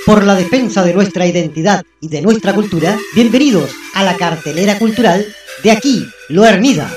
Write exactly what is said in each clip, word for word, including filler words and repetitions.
por la defensa de nuestra identidad y de nuestra cultura, bienvenidos a la cartelera cultural de Aquí Lo Hermida.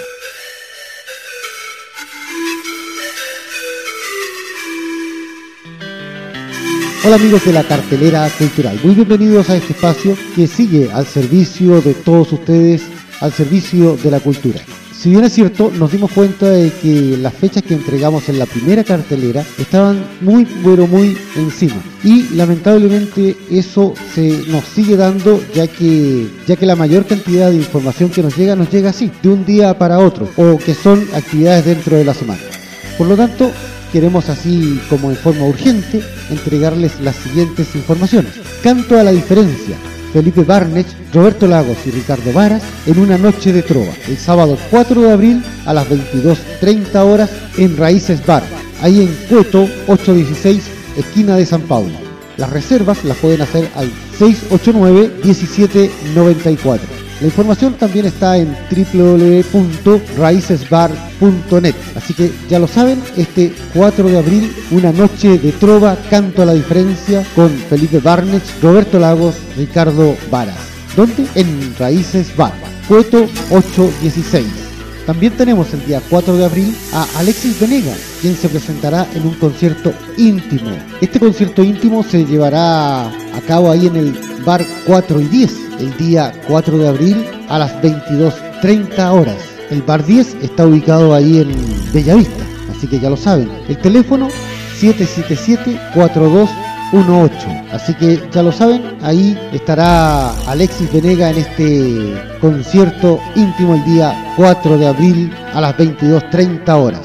Hola amigos de la cartelera cultural, muy bienvenidos a este espacio que sigue al servicio de todos ustedes, al servicio de la cultura. Si bien es cierto, nos dimos cuenta de que las fechas que entregamos en la primera cartelera estaban muy, pero muy encima. Y lamentablemente eso se nos sigue dando, ya que, ya que la mayor cantidad de información que nos llega, nos llega así, de un día para otro, o que son actividades dentro de la semana. Por lo tanto, queremos así como en forma urgente entregarles las siguientes informaciones. Canto a la diferencia. Felipe Barnech, Roberto Lagos y Ricardo Varas en una noche de trova, el sábado cuatro de abril a las veintidós treinta horas en Raíces Bar, ahí en Cueto ochocientos dieciséis, esquina de San Pablo. Las reservas las pueden hacer al seis ocho nueve, diecisiete noventa y cuatro. La información también está en doble u doble u doble u punto raíces bar punto net. Así que ya lo saben, este cuatro de abril, una noche de trova, canto a la diferencia con Felipe Barnech, Roberto Lagos, Ricardo Varas. ¿Dónde? En Raíces Bar, Cueto ochocientos dieciséis. También tenemos el día cuatro de abril a Alexis Venegas, quien se presentará en un concierto íntimo. Este concierto íntimo se llevará a cabo ahí en el Bar cuatro y diez, el día cuatro de abril a las veintidós treinta horas. El Bar diez está ubicado ahí en Bellavista, así que ya lo saben. El teléfono siete siete siete, cuatro dos uno ocho. Así que ya lo saben, ahí estará Alexis Venegas en este concierto íntimo el día cuatro de abril a las veintidós treinta horas.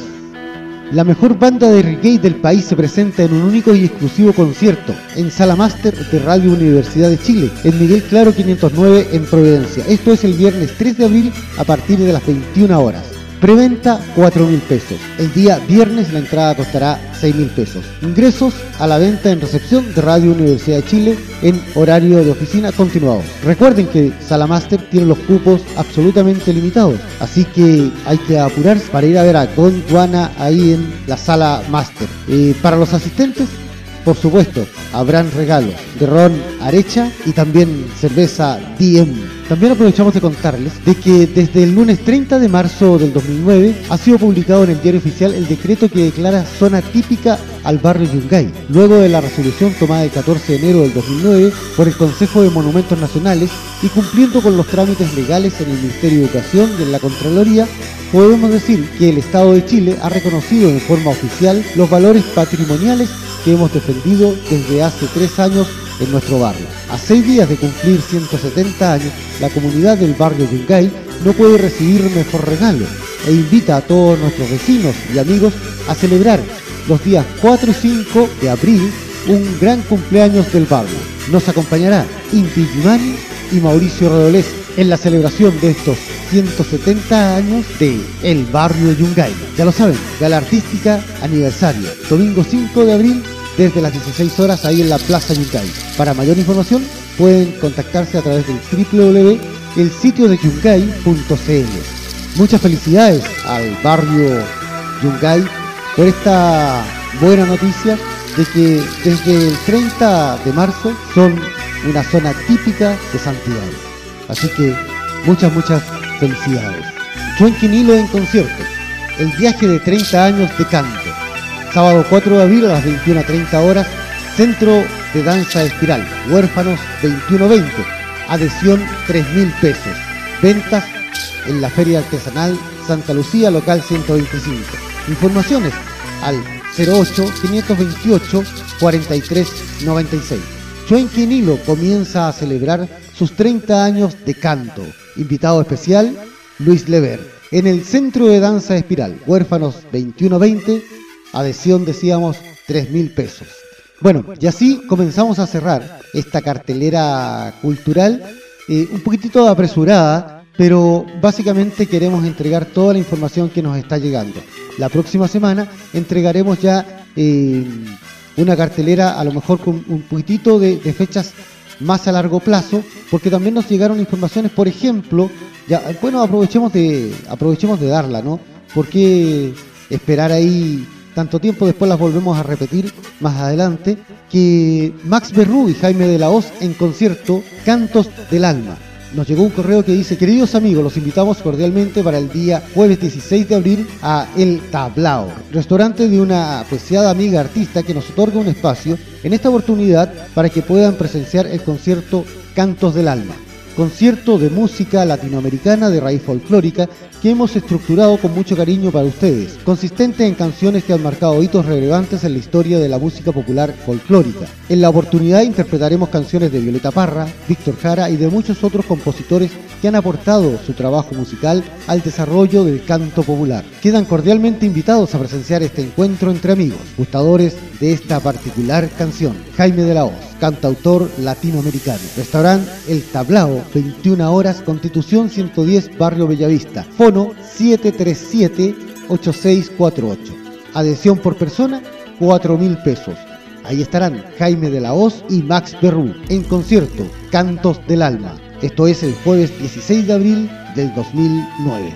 La mejor banda de reggae del país se presenta en un único y exclusivo concierto en Sala Máster de Radio Universidad de Chile, en Miguel Claro quinientos nueve en Providencia. Esto es el viernes tres de abril a partir de las veintiuna horas. Preventa cuatro mil pesos. El día viernes la entrada costará seis mil pesos. Ingresos a la venta en recepción de Radio Universidad de Chile en horario de oficina continuado. Recuerden que Sala Máster tiene los cupos absolutamente limitados, así que hay que apurarse para ir a ver a Gondwana ahí en la Sala Máster. Eh, para los asistentes, por supuesto, habrán regalos de ron Arecha y también cerveza D M. También aprovechamos de contarles de que desde el lunes treinta de marzo del dos mil nueve ha sido publicado en el diario oficial el decreto que declara zona típica al barrio Yungay, luego de la resolución tomada el catorce de enero del dos mil nueve por el Consejo de Monumentos Nacionales y cumpliendo con los trámites legales en el Ministerio de Educación y en la Contraloría. Podemos decir que el Estado de Chile ha reconocido en forma oficial los valores patrimoniales que hemos defendido desde hace tres años en nuestro barrio. A seis días de cumplir ciento setenta años, la comunidad del barrio Yungay no puede recibir mejor regalo e invita a todos nuestros vecinos y amigos a celebrar los días cuatro y cinco de abril un gran cumpleaños del barrio. Nos acompañará Inti Gimani y Mauricio Redolés en la celebración de estos ciento setenta años de El Barrio Yungay. Ya lo saben, gala artística aniversario, domingo cinco de abril desde las dieciséis horas ahí en la Plaza Yungay. Para mayor información pueden contactarse a través del doble u doble u doble u, el sitio de yungay punto c l. Muchas felicidades al barrio Yungay por esta buena noticia de que desde el treinta de marzo son una zona típica de Santiago. Así que muchas, muchas felicidades. Chuenquinilo en concierto, el viaje de treinta años de canto. Sábado cuatro de abril a las veintiuna treinta horas, Centro de Danza Espiral, Huérfanos veintiuno veinte, adhesión tres mil pesos. Ventas en la Feria Artesanal Santa Lucía, local ciento veinticinco. Informaciones al cero ocho, quinientos veintiocho, cuarenta y tres noventa y seis. Chuenquinilo comienza a celebrar sus treinta años de canto. Invitado especial, Luis Lever. En el Centro de Danza Espiral, Huérfanos veintiuno veinte, adhesión, decíamos, tres mil pesos. Bueno, y así comenzamos a cerrar esta cartelera cultural, eh, un poquitito apresurada, pero básicamente queremos entregar toda la información que nos está llegando. La próxima semana entregaremos ya eh, una cartelera a lo mejor con un poquitito de, de fechas más a largo plazo, porque también nos llegaron informaciones, por ejemplo, ya, bueno, aprovechemos de aprovechemos de darla, ¿no? ¿Por qué esperar ahí tanto tiempo después las volvemos a repetir más adelante, que Max Berrú y Jaime de la Hoz en concierto, Cantos del Alma. Nos llegó un correo que dice: queridos amigos, los invitamos cordialmente para el día jueves dieciséis de abril a El Tablao, restaurante de una apreciada amiga artista que nos otorga un espacio en esta oportunidad para que puedan presenciar el concierto Cantos del Alma. Concierto de música latinoamericana de raíz folclórica que hemos estructurado con mucho cariño para ustedes, consistente en canciones que han marcado hitos relevantes en la historia de la música popular folclórica. En la oportunidad interpretaremos canciones de Violeta Parra, Víctor Jara y de muchos otros compositores que han aportado su trabajo musical al desarrollo del canto popular. Quedan cordialmente invitados a presenciar este encuentro entre amigos, gustadores de esta particular canción. Jaime de la Hoz, cantautor latinoamericano. Restaurante El Tablao, veintiuna horas, Constitución ciento diez, Barrio Bellavista. Fono siete tres siete, ocho seis cuatro ocho. Adhesión por persona, cuatro mil pesos. Ahí estarán Jaime de la Hoz y Max Berrú en concierto Cantos del Alma. Esto es el jueves dieciséis de abril del dos mil nueve.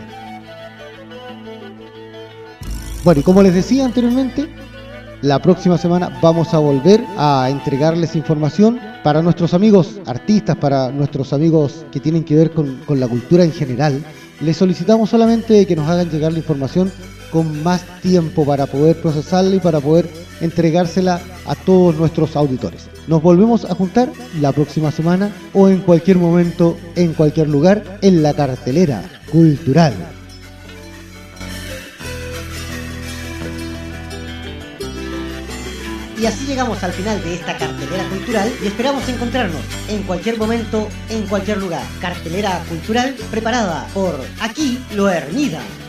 Bueno, y como les decía anteriormente, la próxima semana vamos a volver a entregarles información para nuestros amigos artistas, para nuestros amigos que tienen que ver con, con la cultura en general. Les solicitamos solamente que nos hagan llegar la información con más tiempo para poder procesarla y para poder entregársela a todos nuestros auditores. Nos volvemos a juntar la próxima semana o en cualquier momento, en cualquier lugar, en la cartelera cultural. Y así llegamos al final de esta cartelera cultural y esperamos encontrarnos en cualquier momento, en cualquier lugar. Cartelera cultural preparada por Aquí Lo Hermida.